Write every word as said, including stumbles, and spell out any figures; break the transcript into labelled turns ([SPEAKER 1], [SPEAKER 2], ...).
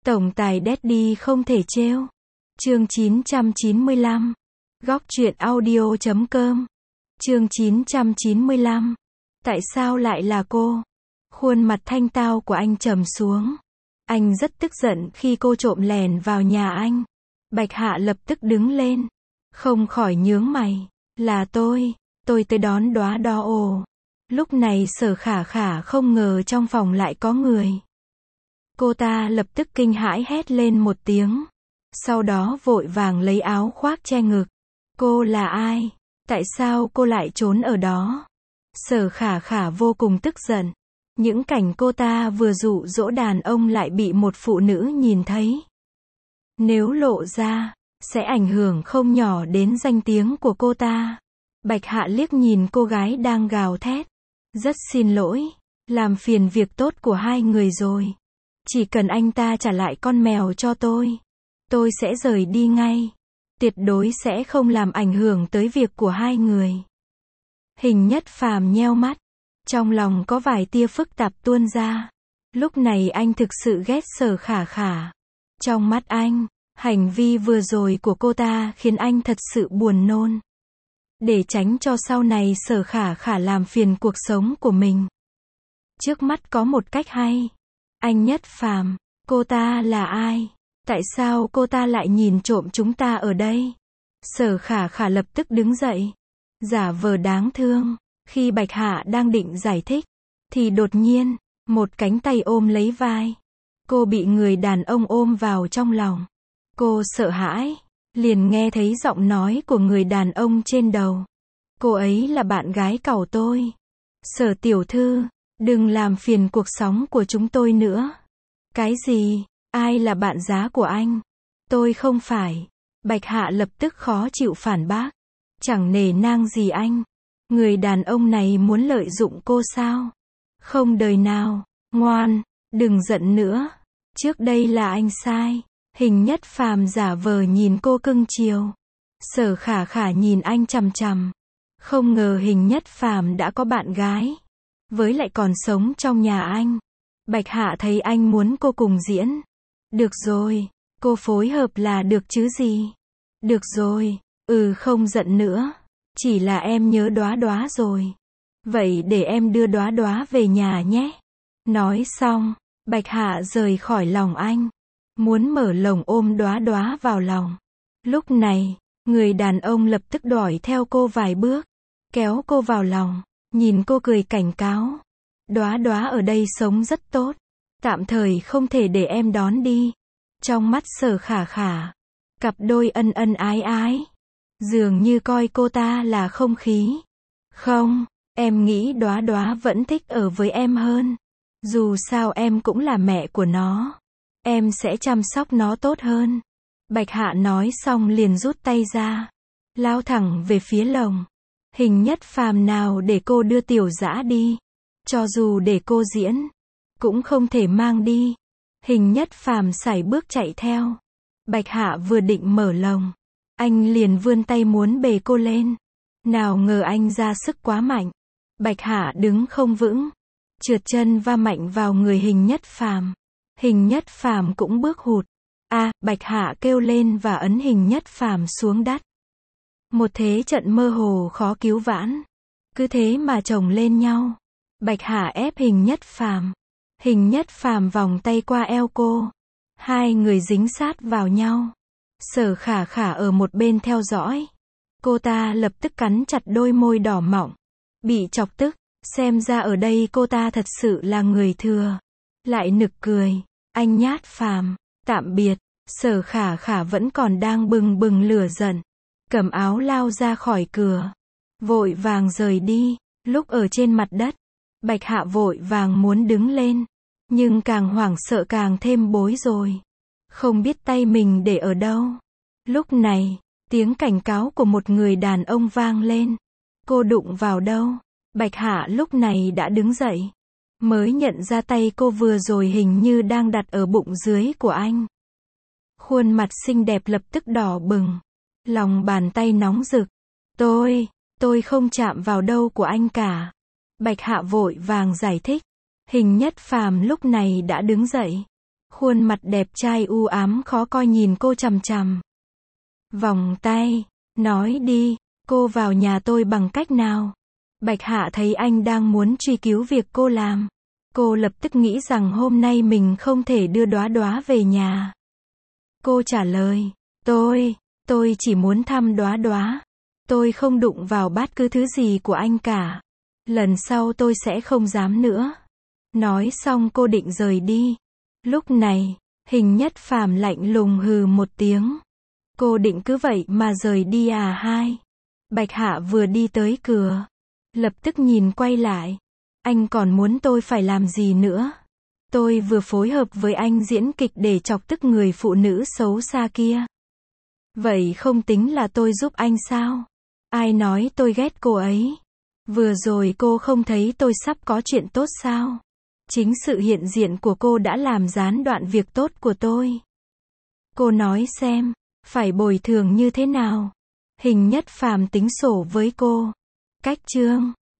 [SPEAKER 1] Tổng tài Daddy không thể trêu. Chương chín trăm chín mươi lăm. Góc truyện audio chấm com. Chương chín trăm chín mươi lăm. Tại sao lại là cô? Khuôn mặt thanh tao của anh trầm xuống. Anh rất tức giận khi cô trộm lèn vào nhà anh. Bạch Hạ lập tức đứng lên, không khỏi nhướng mày. Là tôi, tôi tới đón đóa đo ồ. Lúc này Sở Khả Khả không ngờ trong phòng lại có người. Cô ta lập tức kinh hãi hét lên một tiếng. Sau đó vội vàng lấy áo khoác che ngực. Cô là ai? Tại sao cô lại trốn ở đó? Sở Khả Khả vô cùng tức giận. Những cảnh cô ta vừa dụ dỗ đàn ông lại bị một phụ nữ nhìn thấy. Nếu lộ ra, sẽ ảnh hưởng không nhỏ đến danh tiếng của cô ta. Bạch Hạ liếc nhìn cô gái đang gào thét. Rất xin lỗi, làm phiền việc tốt của hai người rồi. Chỉ cần anh ta trả lại con mèo cho tôi, tôi sẽ rời đi ngay. Tuyệt đối sẽ không làm ảnh hưởng tới việc của hai người. Hình Nhất Phàm nheo mắt. Trong lòng có vài tia phức tạp tuôn ra. Lúc này anh thực sự ghét Sở Khả Khả. Trong mắt anh, hành vi vừa rồi của cô ta khiến anh thật sự buồn nôn. Để tránh cho sau này Sở Khả Khả làm phiền cuộc sống của mình, trước mắt có một cách hay. Anh Nhất Phàm, cô ta là ai? Tại sao cô ta lại nhìn trộm chúng ta ở đây? Sở Khả Khả lập tức đứng dậy, giả vờ đáng thương. Khi Bạch Hạ đang định giải thích, thì đột nhiên, một cánh tay ôm lấy vai. Cô bị người đàn ông ôm vào trong lòng. Cô sợ hãi, liền nghe thấy giọng nói của người đàn ông trên đầu. Cô ấy là bạn gái cậu tôi. Sở tiểu thư, đừng làm phiền cuộc sống của chúng tôi nữa. Cái gì? Ai là bạn giá của anh? Tôi không phải. Bạch Hạ lập tức khó chịu phản bác. Chẳng nể nang gì anh. Người đàn ông này muốn lợi dụng cô sao? Không đời nào. Ngoan, đừng giận nữa. Trước đây là anh sai. Hình Nhất Phàm giả vờ nhìn cô cưng chiều. Sở Khả Khả nhìn anh chằm chằm. Không ngờ Hình Nhất Phàm đã có bạn gái, với lại còn sống trong nhà anh. Bạch Hạ thấy anh muốn cô cùng diễn. Được rồi, cô phối hợp là được chứ gì. Được rồi, ừ không giận nữa. Chỉ là em nhớ Đóa Đóa rồi. Vậy để em đưa Đóa Đóa về nhà nhé. Nói xong, Bạch Hạ rời khỏi lòng anh, muốn mở lồng ôm Đóa Đóa vào lòng. Lúc này, người đàn ông lập tức đuổi theo cô vài bước, kéo cô vào lòng, nhìn cô cười cảnh cáo. Đóa Đóa ở đây sống rất tốt, tạm thời không thể để em đón đi. Trong mắt Sở Khả Khả, cặp đôi ân ân ái ái, dường như coi cô ta là không khí. Không, em nghĩ Đóa Đóa vẫn thích ở với em hơn. Dù sao em cũng là mẹ của nó. Em sẽ chăm sóc nó tốt hơn. Bạch Hạ nói xong liền rút tay ra, lao thẳng về phía lồng. Hình Nhất Phàm nào để cô đưa Tiểu Dã đi. Cho dù để cô diễn, cũng không thể mang đi. Hình Nhất Phàm sải bước chạy theo. Bạch Hạ vừa định mở lồng, anh liền vươn tay muốn bế cô lên. Nào ngờ anh ra sức quá mạnh. Bạch Hạ đứng không vững, trượt chân va mạnh vào người Hình Nhất Phàm. Hình Nhất Phàm cũng bước hụt. A, à, Bạch Hạ kêu lên và ấn Hình Nhất Phàm xuống đất. Một thế trận mơ hồ khó cứu vãn. Cứ thế mà chồng lên nhau. Bạch Hạ ép Hình Nhất Phàm. Hình Nhất Phàm vòng tay qua eo cô. Hai người dính sát vào nhau. Sở Khả Khả ở một bên theo dõi. Cô ta lập tức cắn chặt đôi môi đỏ mọng. Bị chọc tức, xem ra ở đây cô ta thật sự là người thừa. Lại nực cười. Anh Nhát Phàm, tạm biệt. Sở Khả Khả vẫn còn đang bừng bừng lửa giận, cầm áo lao ra khỏi cửa, vội vàng rời đi. Lúc ở trên mặt đất, Bạch Hạ vội vàng muốn đứng lên, nhưng càng hoảng sợ càng thêm bối rối, không biết tay mình để ở đâu. Lúc này, tiếng cảnh cáo của một người đàn ông vang lên. Cô đụng vào đâu? Bạch Hạ lúc này đã đứng dậy, mới nhận ra tay cô vừa rồi hình như đang đặt ở bụng dưới của anh. Khuôn mặt xinh đẹp lập tức đỏ bừng, lòng bàn tay nóng rực. Tôi, tôi không chạm vào đâu của anh cả. Bạch Hạ vội vàng giải thích. Hình Nhất Phàm lúc này đã đứng dậy, Khuôn mặt đẹp trai u ám khó coi nhìn cô chằm chằm. Vòng tay, nói đi, cô vào nhà tôi bằng cách nào? Bạch Hạ thấy anh đang muốn truy cứu việc cô làm. Cô lập tức nghĩ rằng hôm nay mình không thể đưa Đóa Đóa về nhà. Cô trả lời, tôi, tôi chỉ muốn thăm Đóa Đóa. Tôi không đụng vào bất cứ thứ gì của anh cả. Lần sau tôi sẽ không dám nữa. Nói xong cô định rời đi. Lúc này, Hình Nhất Phàm lạnh lùng hừ một tiếng. Cô định cứ vậy mà rời đi à hai? Bạch Hạ vừa đi tới cửa, lập tức nhìn quay lại. Anh còn muốn tôi phải làm gì nữa? Tôi vừa phối hợp với anh diễn kịch để chọc tức người phụ nữ xấu xa kia. Vậy không tính là tôi giúp anh sao? Ai nói tôi ghét cô ấy? Vừa rồi cô không thấy tôi sắp có chuyện tốt sao? Chính sự hiện diện của cô đã làm gián đoạn việc tốt của tôi. Cô nói xem, phải bồi thường như thế nào? Hình Nhất Phàm tính sổ với cô. Cách chương